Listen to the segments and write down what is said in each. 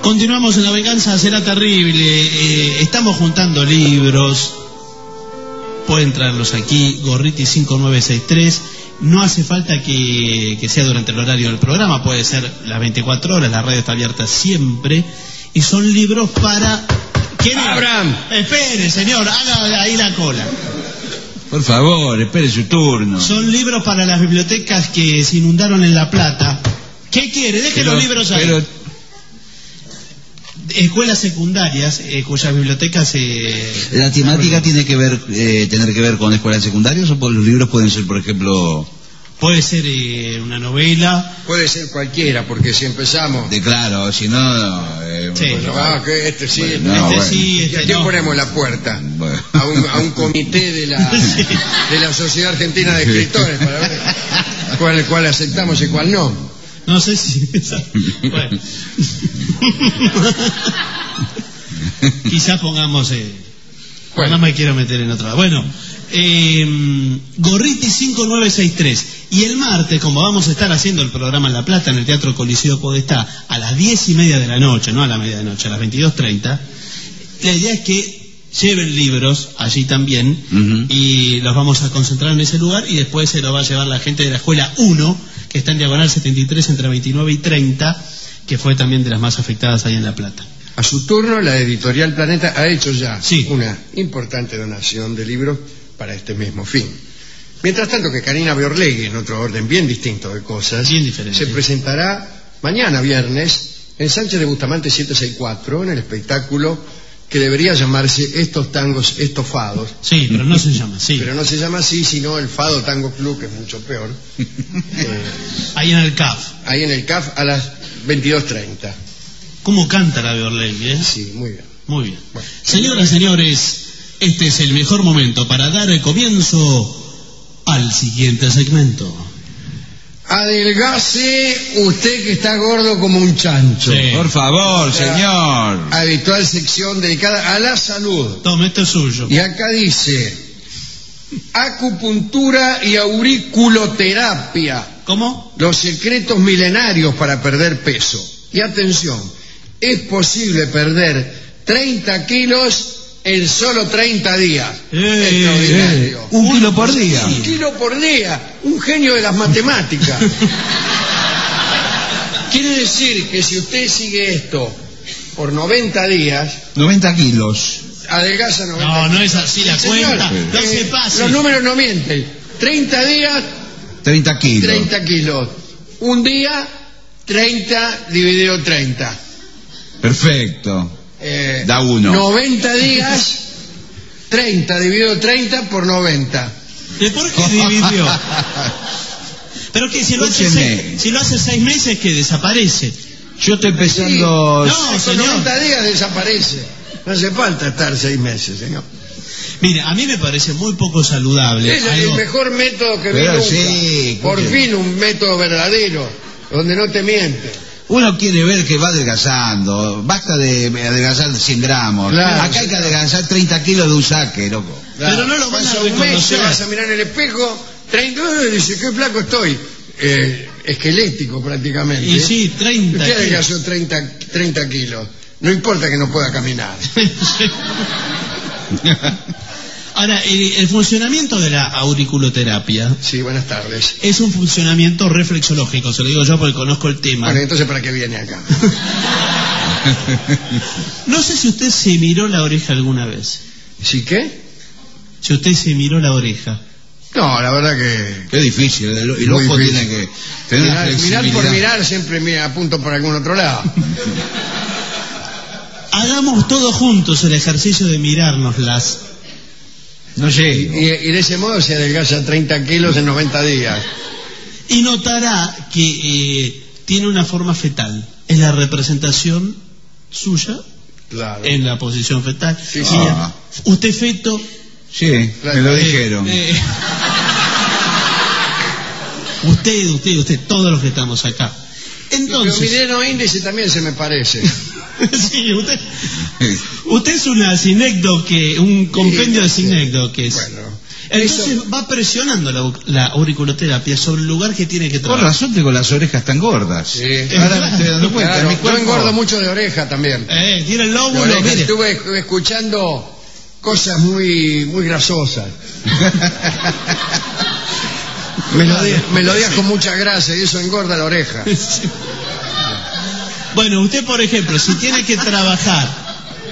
Continuamos en La Venganza Será Terrible. Estamos juntando libros. Pueden traerlos aquí, Gorriti 5963. No hace falta que sea durante el horario del programa, puede ser las 24 horas, la radio está abierta siempre. Y son libros para... ¿Quién es? Abraham. Espere, señor, haga ahí la cola. Por favor, espere su turno. Son libros para las bibliotecas que se inundaron en La Plata. ¿Qué quiere? Deje los libros ahí. Escuelas secundarias cuyas bibliotecas... ¿La temática tiene que ver tener que ver con escuelas secundarias o los libros pueden ser, por ejemplo... Puede ser una novela. Puede ser cualquiera, porque si empezamos... Claro, si no... sí. Bueno, que este sí, bueno, este bueno. sí. ¿Y a quién ponemos la puerta? Bueno. A un comité de la Sociedad Argentina de Escritores para ver cuál aceptamos y cuál no. No sé si... Bueno. Quizás pongamos... Bueno. No me quiero meter en otra. Bueno, Gorriti 5963. Y el martes, como vamos a estar haciendo el programa en La Plata, en el Teatro Coliseo Podestá, a las 10:30 de la noche, no a la medianoche, a las 22:30, la idea es que lleven libros allí también, y los vamos a concentrar en ese lugar, y después se lo va a llevar la gente de la Escuela 1, que está en Diagonal 73 entre 29 y 30, que fue también de las más afectadas ahí en La Plata. A su turno, la editorial Planeta ha hecho ya sí. una importante donación de libros para este mismo fin. Mientras tanto que Karina Biorlegui, en otro orden bien distinto de cosas, bien diferente, se presentará mañana viernes en Sánchez de Bustamante 764, en el espectáculo que debería llamarse Estos Tangos Estofados. Sí, pero no se llama así. Pero no se llama así, sino el Fado Tango Club, que es mucho peor. Ahí en el CAF. Ahí en el CAF a las 22:30. ¿Cómo canta la Biorlegui, Sí, muy bien. Muy bien. Bueno, señoras y señores, este es el mejor momento para dar el comienzo al siguiente segmento. Adelgase usted que está gordo como un chancho. Sí. Por favor, señor. Habitual sección dedicada a la salud. Tome, esto es suyo. Y acá dice: acupuntura y auriculoterapia. ¿Cómo? Los secretos milenarios para perder peso. Y atención, es posible perder 30 kilos en solo 30 días. Extraordinario. 1 kilo por día. 1 kilo por día. Un genio de las matemáticas. Quiere decir que si usted sigue esto por 90 días... 90 kilos. Adelgaza 90 kilos. No, no es así la cuenta. No se pase. Los números no mienten. 30 días... 30 kilos. 30 kilos. Un día, 30 dividido 30. Perfecto. Da 1. 90 días, 30 dividido 30 por 90. ¿De por qué dividió? Pero que si lo hace 6 meses, que desaparece. Yo estoy pensando... Sí, No, con señor. 90 días desaparece. No hace falta estar 6 meses, señor. Mire, a mí me parece muy poco saludable. Es el mejor método que vi Pero nunca. sí, Por fin un método verdadero, donde no te miente. Uno quiere ver que va adelgazando. Basta de adelgazar 100 gramos. Claro, acá hay que adelgazar 30 kilos de un saque, loco. Claro. Pero no lo van a Pasa un mes, reconocer. te vas a mirar en el espejo, 30, y dice, qué flaco estoy. Esquelético prácticamente. Y sí, 30 Usted kilos. adelgazó 30 kilos. No importa que no pueda caminar. Ahora, el funcionamiento de la auriculoterapia Sí, buenas tardes. es un funcionamiento reflexológico, se lo digo yo porque conozco el tema. Bueno, entonces ¿para qué viene acá? No sé si usted se miró la oreja alguna vez. ¿Sí qué? Si usted se miró la oreja. No, la verdad que... Qué difícil. El Muy ojo difícil. tiene que tener una Mirar flexibilidad. por mirar siempre apunto por algún otro lado. Hagamos todos juntos el ejercicio de mirárnoslas. No sé. Y de ese modo se adelgaza 30 kilos en 90 días. Y notará que tiene una forma fetal. Es la representación suya Claro. en la posición fetal. Sí, sí. Mira, usted feto. Sí, me lo dijeron. Usted, todos los que estamos acá. Entonces, Pero mi dedo índice también se me parece. sí, usted es una sinécdoque, un compendio de sinécdoques. Bueno, Entonces va presionando la auriculoterapia sobre el lugar que tiene que Por trabajar. razón tengo las orejas tan gordas. Sí. Ahora me estoy dando cuenta. Claro, mi yo cuerpo- engordo mucho de oreja también. Tiene el De lóbulo, oreja. mire. Estuve escuchando cosas muy grasosas. Melodías con mucha grasa y eso engorda la oreja. Sí. Bueno, usted, por ejemplo, si tiene que trabajar,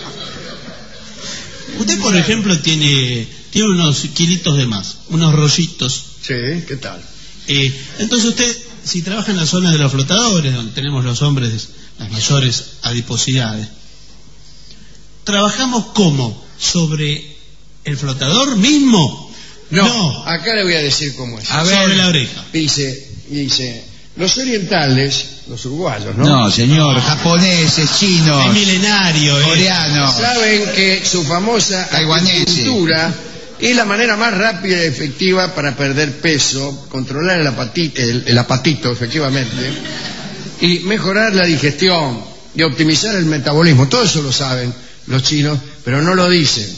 usted, por ejemplo, tiene unos kilitos de más, unos rollitos. Sí, ¿qué tal? Entonces usted, si trabaja en la zona de los flotadores, donde tenemos los hombres las mayores adiposidades, ¿trabajamos cómo? ¿Sobre el flotador mismo? No, acá le voy a decir cómo es. Sobre la oreja. Dice, los orientales, los uruguayos, ¿no? No, señor, japoneses, chinos, Es milenario, coreanos. Saben que su famosa Taiwanese. acupuntura es la manera más rápida y efectiva para perder peso, controlar el apetito, efectivamente, y mejorar la digestión y optimizar el metabolismo. Todo eso lo saben los chinos, pero no lo dicen.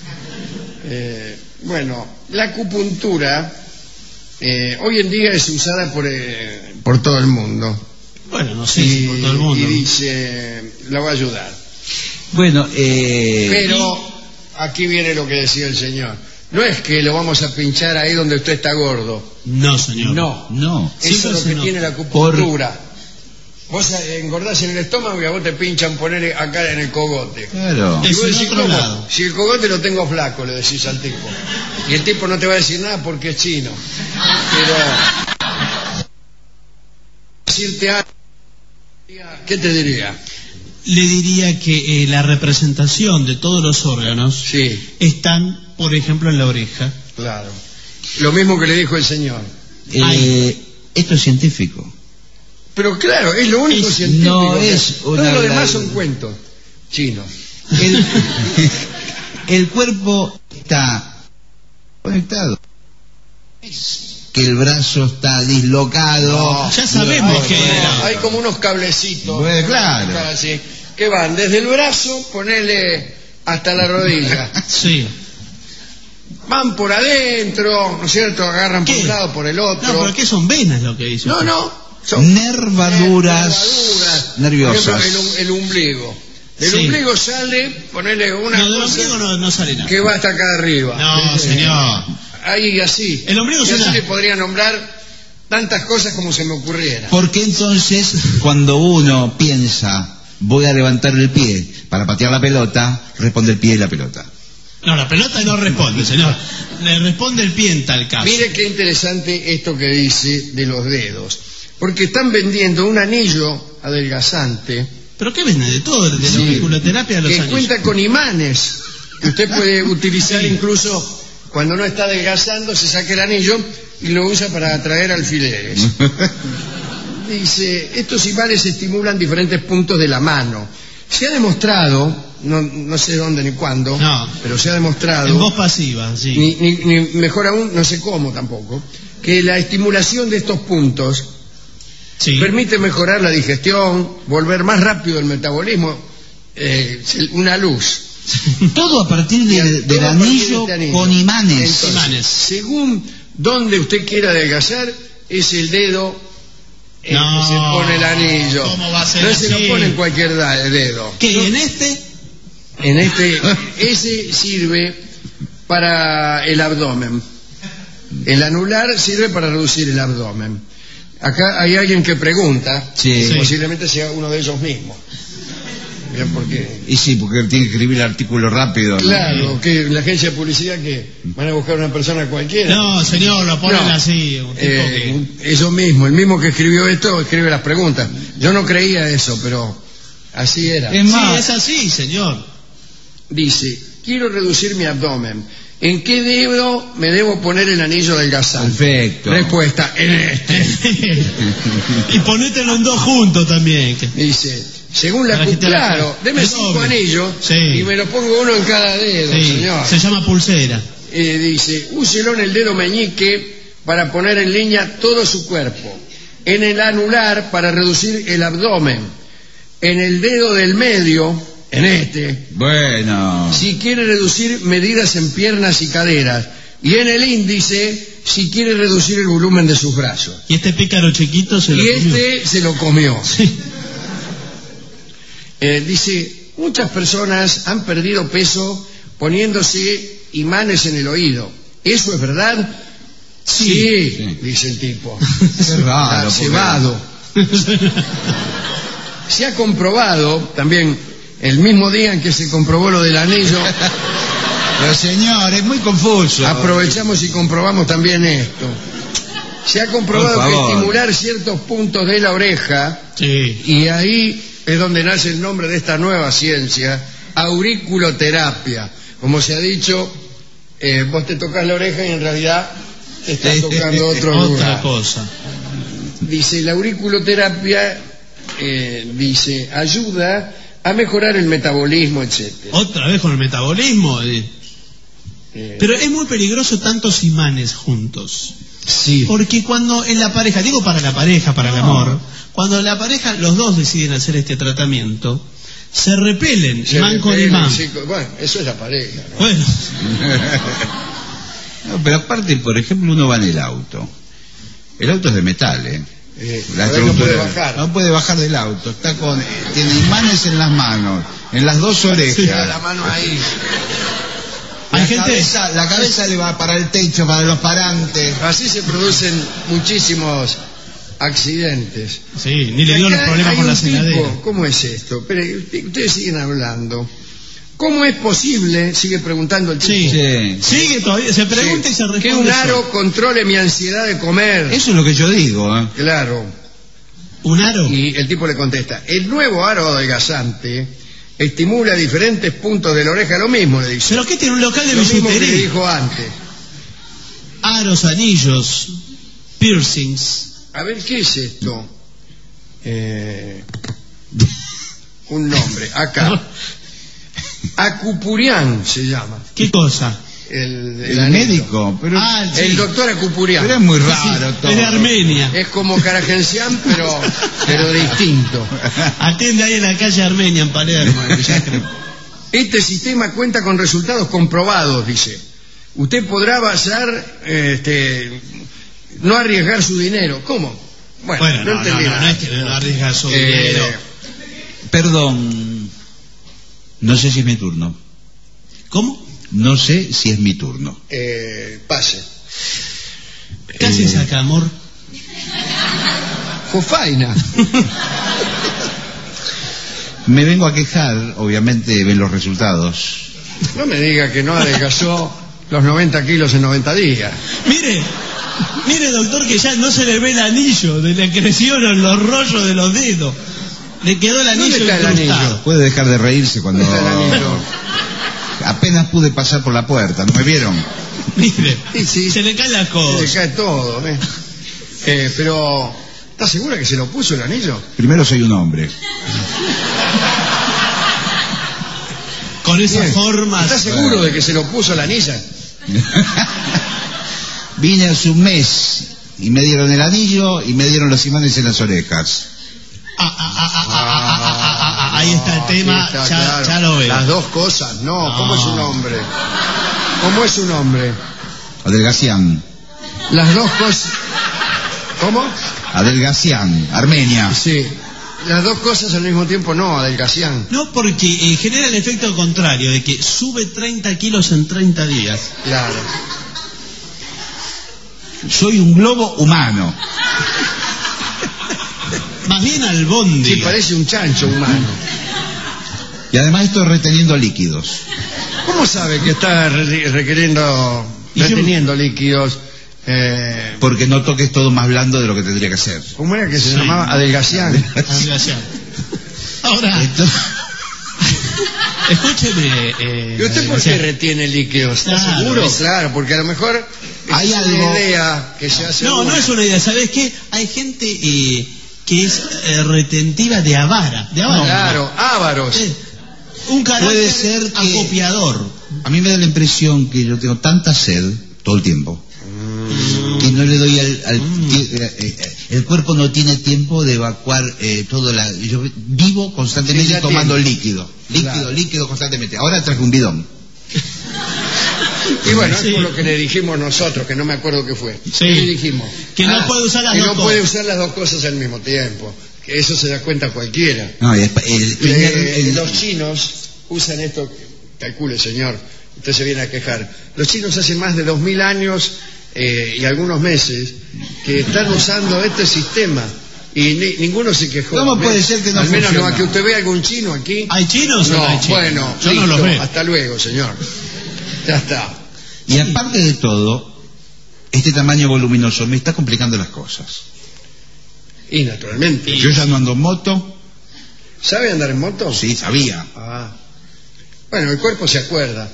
Bueno, la acupuntura hoy en día es usada por todo el mundo. Bueno, no sé si por todo el mundo. Y dice, la va a ayudar. Bueno, Pero aquí viene lo que decía el señor. No es que lo vamos a pinchar ahí donde usted está gordo. No, señor. no. Eso es lo que tiene la acupuntura. Vos engordás en el estómago y a vos te pinchan poner acá en el cogote. Claro. Y Es vos en decís, otro ¿cómo? lado. Si el cogote lo tengo flaco, le decís al tipo. Y el tipo no te va a decir nada porque es chino. Pero... decirte algo, ¿qué te diría? Le diría que la representación de todos los órganos Sí, están, por ejemplo, en la oreja. claro. Lo mismo que le dijo el señor. Esto es científico. Pero claro, es lo único Es- científico. no que- es todo una lo demás verdad. son cuentos chinos. El cuerpo está conectado. Que el brazo está dislocado. No, ya sabemos Hay que... hay como unos cablecitos. Bueno, claro. Así, que van desde el brazo, ponele hasta la rodilla. Sí. Van por adentro, ¿no es cierto? Agarran por ¿Qué? un lado, por el otro. No, pero ¿qué son venas lo que dice? No, usted? no. Son Nervaduras nerviosas. Por ejemplo, el ombligo. Del Sí. ombligo sale, ponele una No, del cosa ombligo no sale nada. que va hasta acá arriba. No, señor. Ahí así. El ombligo y es así una- le podría nombrar tantas cosas como se me ocurriera. Porque entonces, cuando uno piensa, voy a levantar el pie para patear la pelota, responde el pie y la pelota. No, la pelota no responde, señor. Le responde el pie en tal caso. Mire qué interesante esto que dice de los dedos. Porque están vendiendo un anillo adelgazante ¿Pero qué vende de todo? De la auriculoterapia a los que anillos. cuenta con imanes que usted puede utilizar incluso cuando no está adelgazando, se saca el anillo y lo usa para atraer alfileres. Dice, estos imanes estimulan diferentes puntos de la mano. Se ha demostrado, no sé dónde ni cuándo, No. pero se ha demostrado, En voz pasiva, sí. ni mejor aún, no sé cómo tampoco, que la estimulación de estos puntos Sí. permite mejorar la digestión, volver más rápido el metabolismo, una luz. Todo a partir del Todo a partir de anillo este anillo. con imanes. Entonces, Imanes. según donde usted quiera adelgazar, es el dedo en No, que se pone el anillo. ¿cómo va a ser no se así? lo pone en cualquier dedo. ¿Qué? No, ¿En este? en ese sirve para el abdomen. El anular sirve para reducir el abdomen. Acá hay alguien que pregunta, Sí. posiblemente sea uno de ellos mismos. Mira, porque Y sí, porque él tiene que escribir el artículo rápido. ¿no? claro, que la agencia de publicidad que van a buscar una persona cualquiera. No, señor, lo ponen No. así. Un tipo que... Eso mismo, el mismo que escribió esto escribe las preguntas. Yo no creía eso, pero así era. Es Sí, más, es así, señor. Dice, quiero reducir mi abdomen. ¿En qué dedo me debo poner el anillo adelgazante? perfecto. Respuesta, en este. Y ponételo en dos juntos también. que- Dice, según la Para que te la- claro, deme el 5 doble. anillos Sí. y me lo pongo uno en cada dedo, Sí, señor. se llama pulsera. Dice, úselo en el dedo meñique para poner en línea todo su cuerpo. En el anular para reducir el abdomen. En el dedo del medio, en este, Bueno. si quiere reducir medidas en piernas y caderas. y en el índice si quiere reducir el volumen de sus brazos. Y este pícaro chiquito se lo comió. Se lo comió. Sí. Dice, muchas personas han perdido peso poniéndose imanes en el oído. ¿Eso es verdad? Sí, dice el tipo. Es raro. Cebado. Se ha comprobado también el mismo día en que se comprobó lo del anillo. Pero señor, es muy confuso. Aprovechamos y comprobamos también esto. Se ha comprobado que estimular ciertos puntos de la oreja, Sí. y ahí es donde nace el nombre de esta nueva ciencia, auriculoterapia. Como se ha dicho, vos te tocas la oreja y en realidad te estás tocando otro Otra lugar. cosa. Dice, la auriculoterapia, dice, ayuda a mejorar el metabolismo, etcétera. Otra vez con el metabolismo. Pero es muy peligroso tantos imanes juntos. Sí. Porque cuando en la pareja, digo para la pareja, para el amor, cuando la pareja, los dos deciden hacer este tratamiento, se repelen, imán con imán. Sí, bueno, eso es la pareja, ¿no? Bueno, No, pero aparte, por ejemplo, uno va en el auto. El auto es de metal, La no puede estructura- bajar. No puede bajar del auto. Tiene imanes en las manos, en las dos orejas. Tira la mano ahí. La cabeza le va para el techo, para los parantes. Así se producen muchísimos accidentes. sí, ni le dio los Acá problemas hay con la un tipo, celadera. ¿cómo es esto? Pero ustedes siguen hablando. ¿Cómo es posible, sigue preguntando el tipo, Sí. Sí. Sigue todavía, se pregunta y se responde. que un aro solo. controle mi ansiedad de comer? Eso es lo que yo digo. Claro. ¿Un aro? Y el tipo le contesta, el nuevo aro adelgazante estimula diferentes puntos de la oreja, lo mismo le dice. ¿Pero qué tiene un local de Lo mismo que le bisutería? dijo antes. Aros, anillos, piercings. A ver, ¿qué es esto? Un nombre, acá. Acupurián se llama. ¿Qué cosa? El anillo. médico, pero, Sí. El doctor Acupurián. pero es muy raro todo. Es de Armenia. Es como Karagencián, pero distinto. Atiende ahí en la calle Armenia, en Palermo, en Villa Crespo. Este sistema cuenta con resultados comprobados, dice. Usted podrá basar, no arriesgar su dinero. ¿Cómo? Bueno, no entendí nada. es que no arriesga su dinero. Perdón. No sé si es mi turno. ¿Cómo? No sé si es mi turno. Pase. Casi saca, amor. Jofaina. Me vengo a quejar, obviamente ven los resultados. No me diga que no adelgazó los 90 kilos en 90 días. Mire, doctor, que ya no se le ve el anillo, le crecieron los rollos de los dedos. Le quedó el anillo ¿Dónde está el incrustado. anillo? Puede dejar de reírse cuando... ¿Dónde está el anillo? Apenas pude pasar por la puerta, ¿no me vieron? Mire, Sí. se le caen las Se cosas. le cae todo, pero, ¿está segura que se lo puso el anillo? Primero soy un hombre. Con esas Bien. formas. ¿Está seguro de que se lo puso la anilla? Vine hace un mes y me dieron el anillo y me dieron los imanes en las orejas. Ahí está el tema, sí está, ya, claro. ya lo veo. Las dos cosas, no. No. ¿Cómo es su nombre? ¿Cómo es su nombre? Adelgacián. Las dos cosas. ¿Cómo? Adelgacián, Armenia. Sí. Las dos cosas al mismo tiempo no, adelgacián. No, porque genera el efecto contrario, de que sube 30 kilos en 30 días. Claro. Soy un globo humano. Más bien albóndiga. Sí, parece un chancho humano. Y además estoy reteniendo líquidos. ¿Cómo sabe que está reteniendo líquidos? Porque noto que es todo más blando de lo que tendría que ser. ¿Cómo era que se Sí. llamaba? Adelgacián. Adelgacián. Ahora, escúcheme. ¿Y usted por qué Adelgacián. retiene líquidos? ¿Está Claro, seguro? es- Claro, porque a lo mejor Hay es algo- una idea que se hace. No, no es una idea. ¿Sabes qué? Hay gente que es retentiva de avara. De avara. Claro, ávaros. Un carácter Puede ser que- acopiador. A mí me da la impresión que yo tengo tanta sed todo el tiempo que no le doy el cuerpo no tiene tiempo de evacuar yo vivo constantemente Sí, ya tomando tiene. líquido Claro. líquido constantemente. Ahora traje un bidón. Y bueno, Sí. es por lo que le dijimos nosotros, que no me acuerdo qué fue. Sí. ¿Qué le dijimos? Que no puede usar las que dos no puede cosas. usar las dos cosas al mismo tiempo. Que eso se da cuenta cualquiera. No, el Los chinos usan esto, calcule señor, usted se viene a quejar. Los chinos hace más de 2000 años y algunos meses que están usando este sistema y ninguno se quejó. ¿Cómo puede ser que no Al menos funciona? no, que usted vea algún chino aquí. ¿Hay chinos o no hay chinos? Bueno, yo no listo, los veo. hasta luego, señor. Ya está. Y aparte de todo, este tamaño voluminoso me está complicando las cosas. Y naturalmente. Yo ya no ando en moto. ¿Sabe andar en moto? Sí, sabía. Ah. Bueno, el cuerpo se acuerda.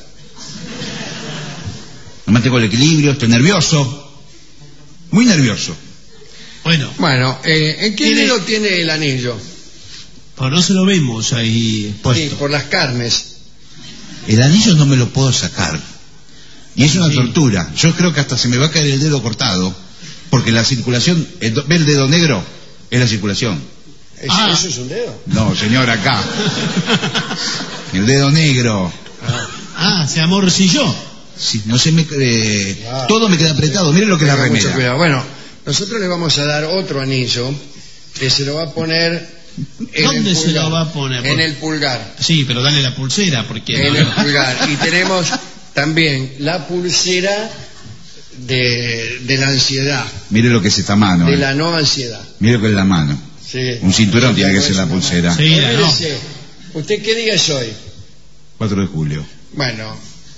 No mantengo el equilibrio, estoy nervioso. Muy nervioso. Bueno, ¿en qué Tiene- dedo tiene el anillo? pues no se lo vemos ahí Sí, puesto. por las carnes. El anillo no me lo puedo sacar. Y es una Sí. tortura. Yo creo que hasta se me va a caer el dedo cortado. Porque la circulación, ¿ve el dedo negro? Es la circulación. Ah. ¿Eso es un dedo? No, señor, acá. El dedo negro. Ah, se amorcilló. Sí, no se me... Ah. todo me queda apretado. Miren lo que es la Tenga mucho remera. cuidado. Bueno, nosotros le vamos a dar otro anillo que se lo va a poner en ¿Dónde el se pulgar. lo va a poner? En el pulgar. Sí, pero dale la pulsera, porque... En el pulgar. Y tenemos también la pulsera de la ansiedad, Mire lo que es esta mano. de la no ansiedad. Mire lo que es la mano. Sí. Un cinturón tiene que ser la pulsera. Sí, la no. Espérese. ¿Usted qué día es hoy? 4 de julio. Bueno,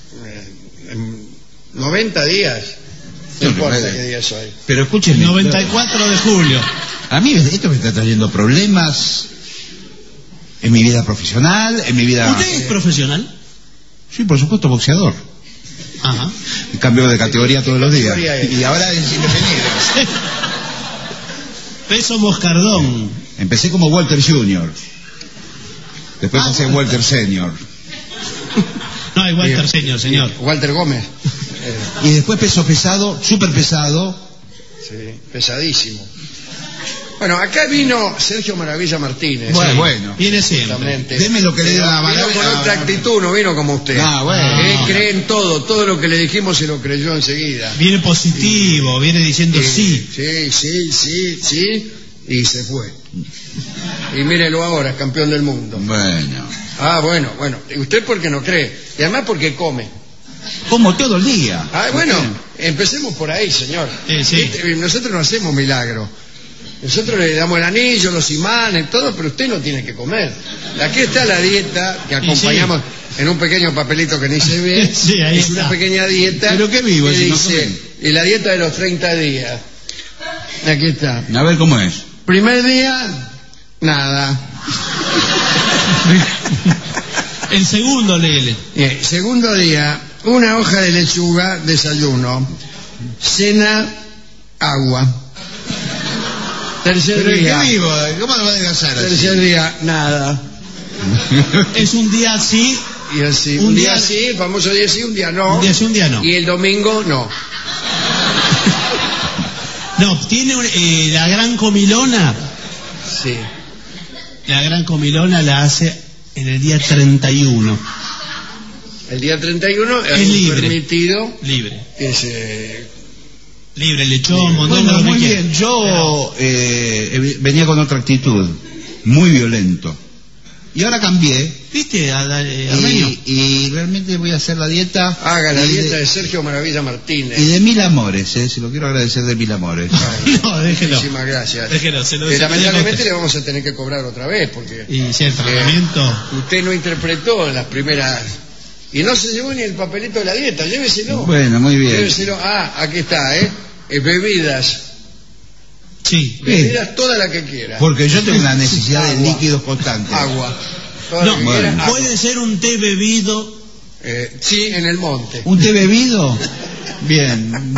90 días. No No, importa pero- qué día es hoy. Pero escúcheme. 94 de julio. A mí esto me está trayendo problemas en mi vida profesional, en mi vida... ¿Usted es profesional? Sí, por supuesto, boxeador. Ajá. Cambio de categoría todos los días. categoría es? Y ahora es independiente. Peso moscardón. Empecé como Walter Jr. Después pasé a Walter Senior. No hay Walter Senior, señor. Walter Gómez. Y después peso pesado, súper pesado. Sí, pesadísimo. Bueno, acá vino Sergio Maravilla Martínez. Bueno, Sí, bueno. Viene siempre. exactamente. Deme lo que le dé la Vino maravilla. con otra actitud, no vino como usted. Ah, bueno. Él cree en todo lo que le dijimos se lo creyó enseguida. Viene positivo, viene diciendo sí. Sí, y se fue. Y mírelo ahora, campeón del mundo. Bueno. Ah, bueno, usted porque no cree, y además porque come. Como todo el día. Ah, bueno, empecemos por ahí, señor. Sí. Nosotros no hacemos milagros. Nosotros le damos el anillo, los imanes, todo, pero usted no tiene que comer. Aquí está la dieta que acompañamos en un pequeño papelito que ni se ve. Sí, ahí es está. una pequeña dieta. ¿Pero qué vivo, que si no dice, comen? y la dieta de los 30 días. Aquí está. A ver cómo es. Primer día, nada. El segundo, léele. Bien, segundo día, una hoja de lechuga, desayuno. Cena, agua. Tercer Pero día, ¿qué vivo? ¿Cómo lo va a adelgazar así? tercer día, nada. Es un día sí, Y así, Un un día día- sí, el famoso día sí, un día no. un día sí, un día no. Y el domingo no. No, tiene la gran comilona. Sí. La gran comilona la hace en el día 31. El día 31 Es es libre. permitido Libre. que se... Libre, lechón, mondongo, Bueno, lo que muy quiera. bien. Yo venía con otra actitud. Muy violento. Y ahora cambié. ¿Viste, Armenio? Y realmente voy a hacer la dieta. Haga la y dieta de- de Sergio Maravilla Martínez. Y de mil amores, se lo quiero agradecer de mil amores. No, déjelo. Muchísimas gracias. Déjelo, se lo Que se lo lamentablemente digo. le vamos a tener que cobrar otra vez porque Y si el tratamiento... usted no interpretó en las primeras y no se llevó ni el papelito de la dieta, lléveselo. Bueno, muy bien. Lléveselo. Ah, aquí está, bebidas. Sí. Bebidas todas las que quiera. Porque yo tengo una necesidad de Agua. líquidos constantes. Agua. Todas No, las que bueno. quiera, agua. puede ser un té bebido. Sí, en el monte. ¿Un té bebido? Bien.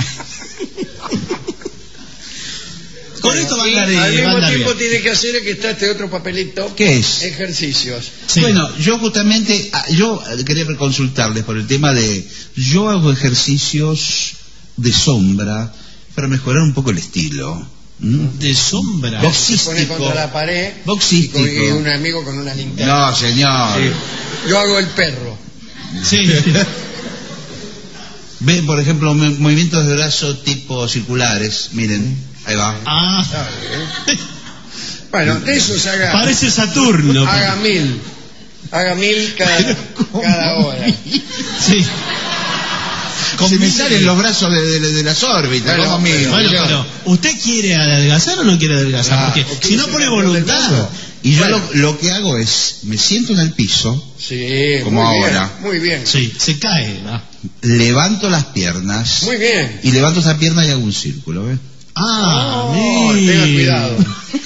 Con esto va a Y andar, al va a mismo andar tiempo bien. tiene que hacer que está este otro papelito. ¿Qué es? Ejercicios. Sí. Bueno, yo justamente, yo quería consultarles por el tema de, yo hago ejercicios de sombra para mejorar un poco el estilo. ¿Mm? De sombra. Vos- Se pone Boxístico. contra la pared Boxístico. y un amigo con una linterna. No, señor. Sí. Yo hago el perro. Sí. Ven, por ejemplo, movimientos de brazo tipo circulares. Miren, ahí va. Ah, Bueno, de esos haga... parece Saturno. Haga 1000. Haga 1000 cada hora. Sí. Se me salen los brazos de las órbitas, Bueno, como mío. Bueno, pero ¿usted quiere adelgazar o no quiere adelgazar? Porque si no pone voluntad. Y yo Bueno. lo que hago es, me siento en el piso, Sí, Como muy ahora. bien, muy bien. Sí, se cae. ¿no? levanto las piernas Muy bien. y levanto esa pierna y hago un círculo, ¿ves? Ah, Oh, mire. tenga cuidado.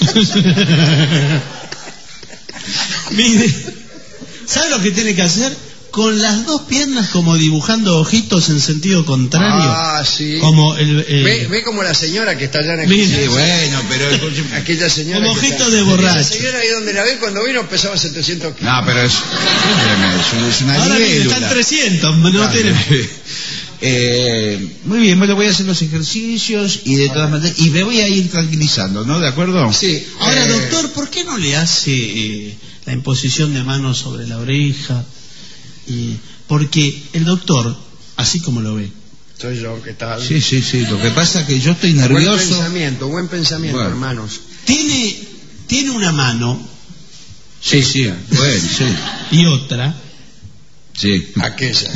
Mire, ¿sabe lo que tiene que hacer? Con las dos piernas como dibujando ojitos en sentido contrario. Ah, sí. Como Ve como la señora que está allá en el Mire, Sí, bueno, pero... aquella señora como que ojito está- de borracho. La señora ahí donde la ve cuando vino pesaba 700 kilos. No, pero es una Ahora mire, libélula. están 300, no tiene... Muy bien, bueno, voy a hacer los ejercicios y de todas maneras, y me voy a ir tranquilizando, ¿no? ¿De acuerdo? Sí. Ahora, doctor, ¿por qué no le hace la imposición de manos sobre la oreja? Porque el doctor, así como lo ve, Soy yo, ¿qué tal? Sí, sí, sí, lo que pasa es que yo estoy Buen nervioso. buen pensamiento, Bueno. hermanos. tiene una mano Sí, sí, bueno, sí. y otra, Sí. Aquella.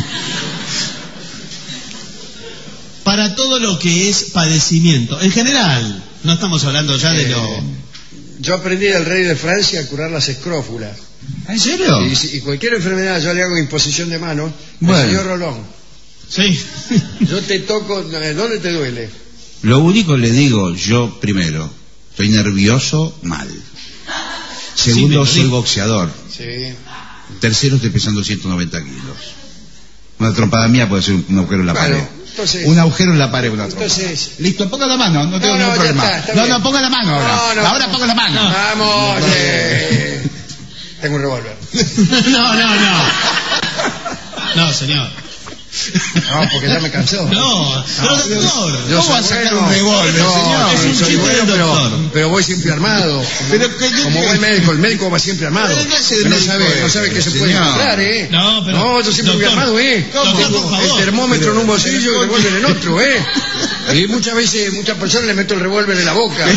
para todo lo que es padecimiento. En general, no estamos hablando ya de lo... Yo aprendí del rey de Francia a curar las escrófulas. ¿En serio? Y cualquier enfermedad yo le hago imposición de manos. Bueno. El señor Rolón, Sí. yo te toco, ¿dónde te duele? Lo único le digo, yo primero, estoy nervioso, mal. Segundo, Sí, soy sí. boxeador. Sí. Tercero, estoy pesando 190 kilos. Una trompada mía puede ser un agujero en la Bueno, pared. entonces... Un agujero en la pared, una trompada. Entonces... Listo, ponga la mano, no tengo No, ningún ya problema. está No, bien. ponga la mano ahora. No, Ahora ponga la mano. Vamos, tengo un revólver. No. No, señor. No, porque ya me cansó. No, pero doctor. Yo ¿Cómo va a soy sacar bueno. un revólver, No, señor? Es un soy chiste bueno, del doctor. pero voy siempre armado. Pero que yo- Como buen médico, el médico va siempre armado. Pero ¿qué hace de Pero no médico sabe qué se ese, puede señor? encontrar, ¿eh? No, pero- No, yo siempre voy doctor, armado, ¿eh? doctor, Tengo por favor. el termómetro en un bolsillo y el revólver en otro, ¿eh? Y muchas veces, muchas personas le meto el revólver en la boca.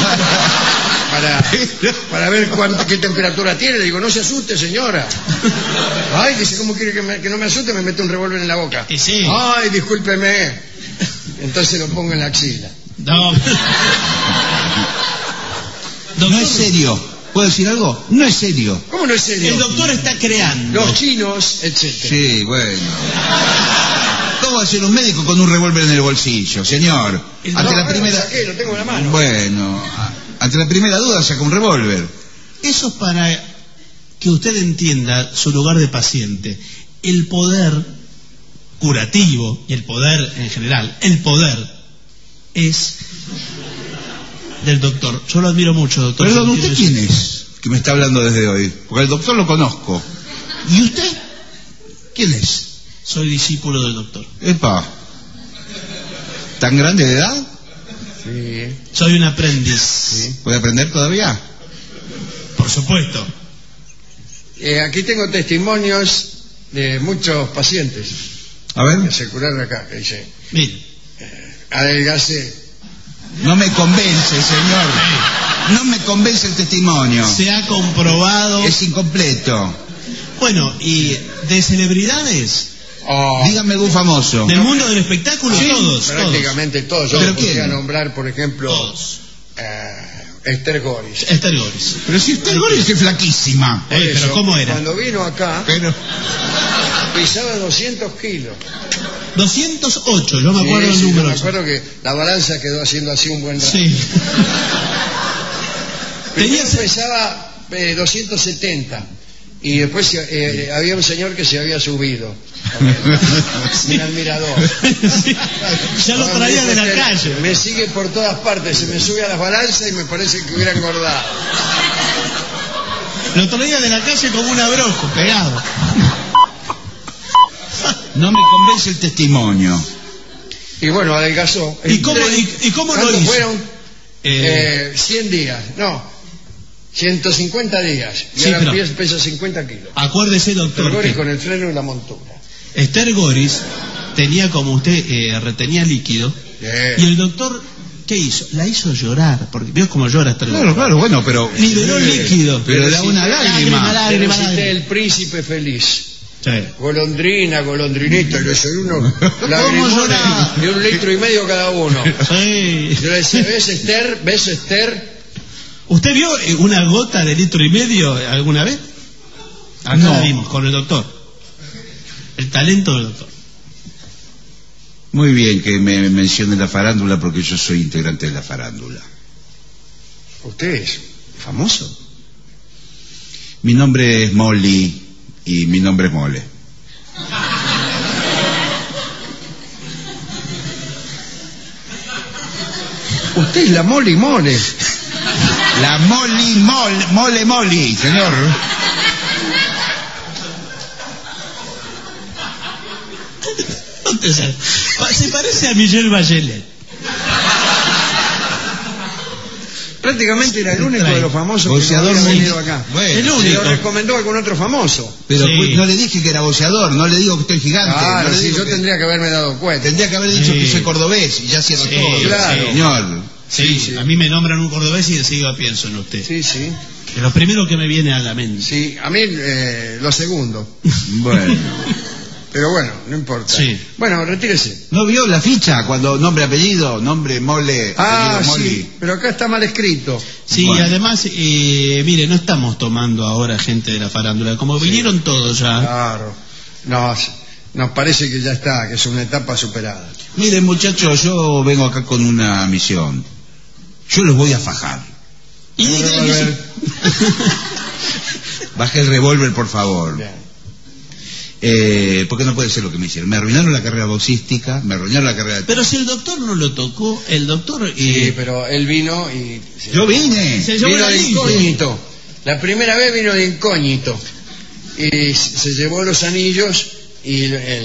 Para ver qué temperatura tiene. Le digo, no se asuste, señora. Ay, dice, ¿cómo quiere que no me asuste? Me mete un revólver en la boca. Y sí. Ay, discúlpeme. Entonces lo pongo en la axila. No. No Doctor, es serio. ¿Puedo decir algo? No es serio. ¿Cómo no es serio? el doctor está creando. Los chinos, etcétera. Sí, bueno. ¿Cómo va a ser un médico con un revólver en el bolsillo, señor? Ante la primera... Lo saqué, lo tengo en la mano. Bueno, ante la primera duda saca un revólver. Eso es para que usted entienda su lugar de paciente. El poder curativo y el poder en general, el poder es del doctor. Yo lo admiro mucho, doctor. Perdón, Yo ¿usted quiero quién decir- es que me está hablando desde hoy? Porque el doctor lo conozco. ¿Y usted? ¿Quién es? Soy discípulo del doctor. Epa. ¿Tan grande de edad? Sí. Soy un aprendiz. ¿Puede aprender todavía? Por supuesto. Aquí tengo testimonios de muchos pacientes A que ver. se curaron acá. Que dice, Mire, adelgacé. No me convence, señor. No me convence el testimonio. se ha comprobado. Es incompleto. Bueno, y de celebridades, Oh, Dígame algún famoso. del mundo del espectáculo, Sí, todos. prácticamente todos. Yo ¿Pero podría quién? nombrar, por ejemplo, Todos. Esther Goris. Esther Goris. Pero si usted Goris es flaquísima. Por pero eso, ¿cómo era? Cuando vino acá, Pero... pesaba 200 kilos. 208, yo me acuerdo Sí, el sí, número. yo me acuerdo que la balanza quedó haciendo así un buen rato. Sí. Primero Tenía- pesaba 270 y después había un señor que se había subido en el mirador. Sí. Ya lo traía de la calle. Me sigue por todas partes, se me sube a las balanzas y me parece que hubiera engordado. Lo traía de la calle como un abrojo, pegado. No me convence el testimonio. Y bueno, adelgazó. ¿Y cómo lo ¿Cuántos hizo? fueron? Eh, 100 días, no, 150 días. Y Sí, ahora pero- pesa 50 kilos. Acuérdese, doctor, Goris que con el freno y la montura. Esther Goris tenía como usted, retenía líquido. Y el doctor, ¿qué hizo? La hizo llorar, porque vio cómo llora esta Claro, claro, bueno, pero... liberó líquido. Pero da una lágrima. Lágrima. El príncipe feliz. Sí. Golondrina, golondrinita, el desayuno, ¿Cómo lagrimones llora? de 1,5 litros cada uno. Sí. Yo le decía, ¿ves Esther? ¿Ves Esther? ¿Usted vio una gota de 1,5 litros alguna vez? Acá No. la vimos con el doctor. El talento del doctor. Muy bien que me mencione la farándula porque yo soy integrante de la farándula. ¿Usted es famoso? Mi nombre es Molly y mi nombre es Mole. Usted es la Molly Mole. La Mole Molly, señor. Se parece a Michelle Bachelet. Prácticamente era el único de los famosos Boxeador que no había venido muy- acá. Bueno, El Se único. lo recomendó algún otro famoso. Pero Sí. pues, no le dije que era boxeador, no le digo que estoy gigante. Claro, no le sí, digo yo que- tendría que haberme dado cuenta. Tendría que haber dicho Sí. que soy cordobés y ya cierro Sí, todo. claro. Señor. Sí, a mí me nombran un cordobés y enseguida pienso en usted. Sí, sí. Es lo primero que me viene a la mente. Sí, a mí lo segundo. Bueno. Pero bueno, no importa. Sí. Bueno, retírese. ¿No vio la ficha cuando nombre, apellido, nombre, Mole, Ah, apellido, Molly? sí, pero acá está mal escrito. Sí, Bueno. además, mire, no estamos tomando ahora gente de la farándula. Como vinieron todos ya. Claro. Nos parece que ya está, que es una etapa superada. Miren, muchachos, yo vengo acá con una misión. Yo los voy a fajar. Y dígale- Baje el revólver, por favor. Bien. Porque no puede ser lo que me hicieron. Me arruinaron la carrera boxística, me arruinaron la carrera de... Pero si el doctor no lo tocó, el doctor... Sí, pero él vino y... Yo vine. Se llevó Vino la de lista. incógnito. La primera vez vino de incógnito. Y se llevó los anillos y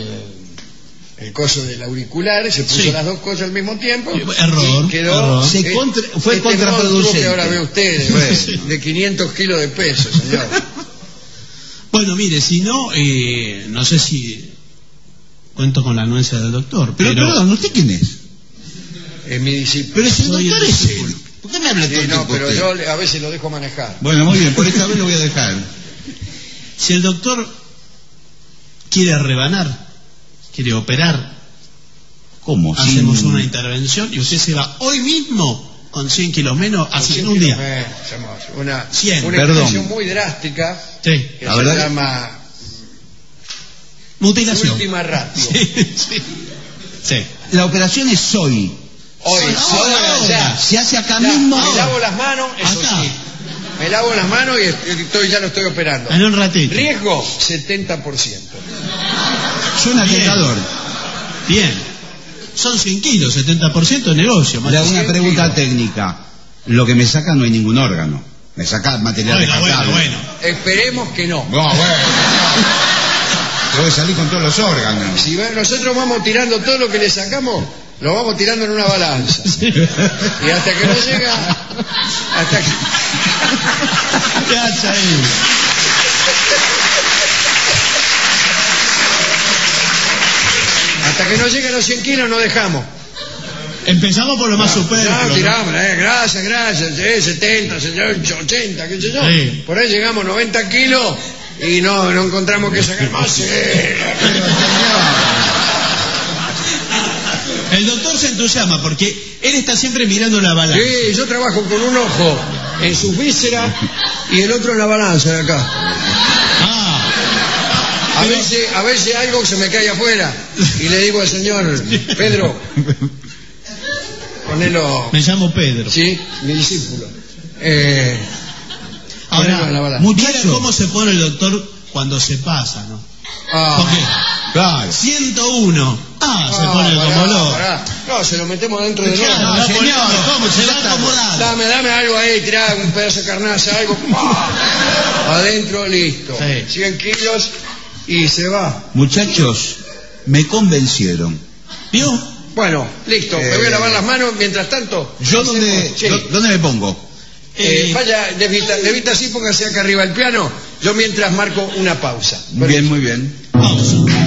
el coso del auricular, se puso Sí. las dos cosas al mismo tiempo. Error, Y quedó... error. Fue contraproducente. monstruo que ahora ve usted, Fue. de 500 kilos de peso, señor. Bueno, mire, si no, no sé si cuento con la anuencia del doctor. Pero perdón, ¿usted quién es? Es mi discípulo. Pero si el Soy doctor el es discípulo. él. ¿Por qué me habla todo Sí, el no, tiempo pero usted? yo a veces lo dejo manejar. Bueno, muy bien, por esta vez lo voy a dejar. Si el doctor quiere rebanar, quiere operar, ¿Cómo? hacemos Sin- una intervención y usted se va hoy mismo con 100 kilos menos, así en 100 un día. hacemos una 100, una perdón. expresión muy drástica Sí. que La se verdad que- llama Mutilación. última ratio. Sí, sí. Sí. La operación es hoy. Hoy, Ahora. ya. Se hace acá Ya, mismo. me lavo las manos, eso Acá. sí. Me lavo las manos y ya lo estoy operando. En un ratito. Riesgo, 70%. Suena Bien. tentador. Bien. Son 100 kilos, 70% de negocio. Le hago una 100 pregunta kilos. técnica. Lo que me saca no hay ningún órgano. Me saca material descartable. Bueno. Esperemos que no. No, bueno. Tengo que salir con todos los órganos. Si nosotros vamos tirando todo lo que le sacamos, lo vamos tirando en una balanza. Y hasta que no llega, hasta que... ¿Qué hace ahí? Hasta que no lleguen los 100 kilos no dejamos. Empezamos por lo más superfluo. No, tiramos, gracias, 70, 80, qué sé yo. Sí. Por ahí llegamos 90 kilos y no encontramos que sacar más. Sí. El doctor se entusiasma porque él está siempre mirando la balanza. Sí, yo trabajo con un ojo en sus vísceras y el otro en la balanza de acá. Ah, A veces algo se me cae afuera y le digo al señor, Pedro, ponelo, me llamo Pedro. sí, mi discípulo. Ponelo en la Ahora, balanza. mira Muchacho. cómo se pone el doctor cuando se pasa, ¿no? Ah. Porque Claro. 101. se pone pará, como loco. pará. No, se lo metemos dentro de Claro, nosotros. va señor, poniendo, ¿cómo? Se ya va está. acomodando. Dame algo ahí, tirá un pedazo de carnaza, algo. Adentro, listo. Sí. 100 kilos y se va. Muchachos, me convencieron. ¿Vio? Bueno, listo. Me voy a lavar las manos. Mientras tanto, ¿Yo hacemos- dónde, sí. dónde me pongo? Vaya, Levita, así póngase acá arriba el piano. Yo mientras marco una pausa. Bien, muy bien. Pausa.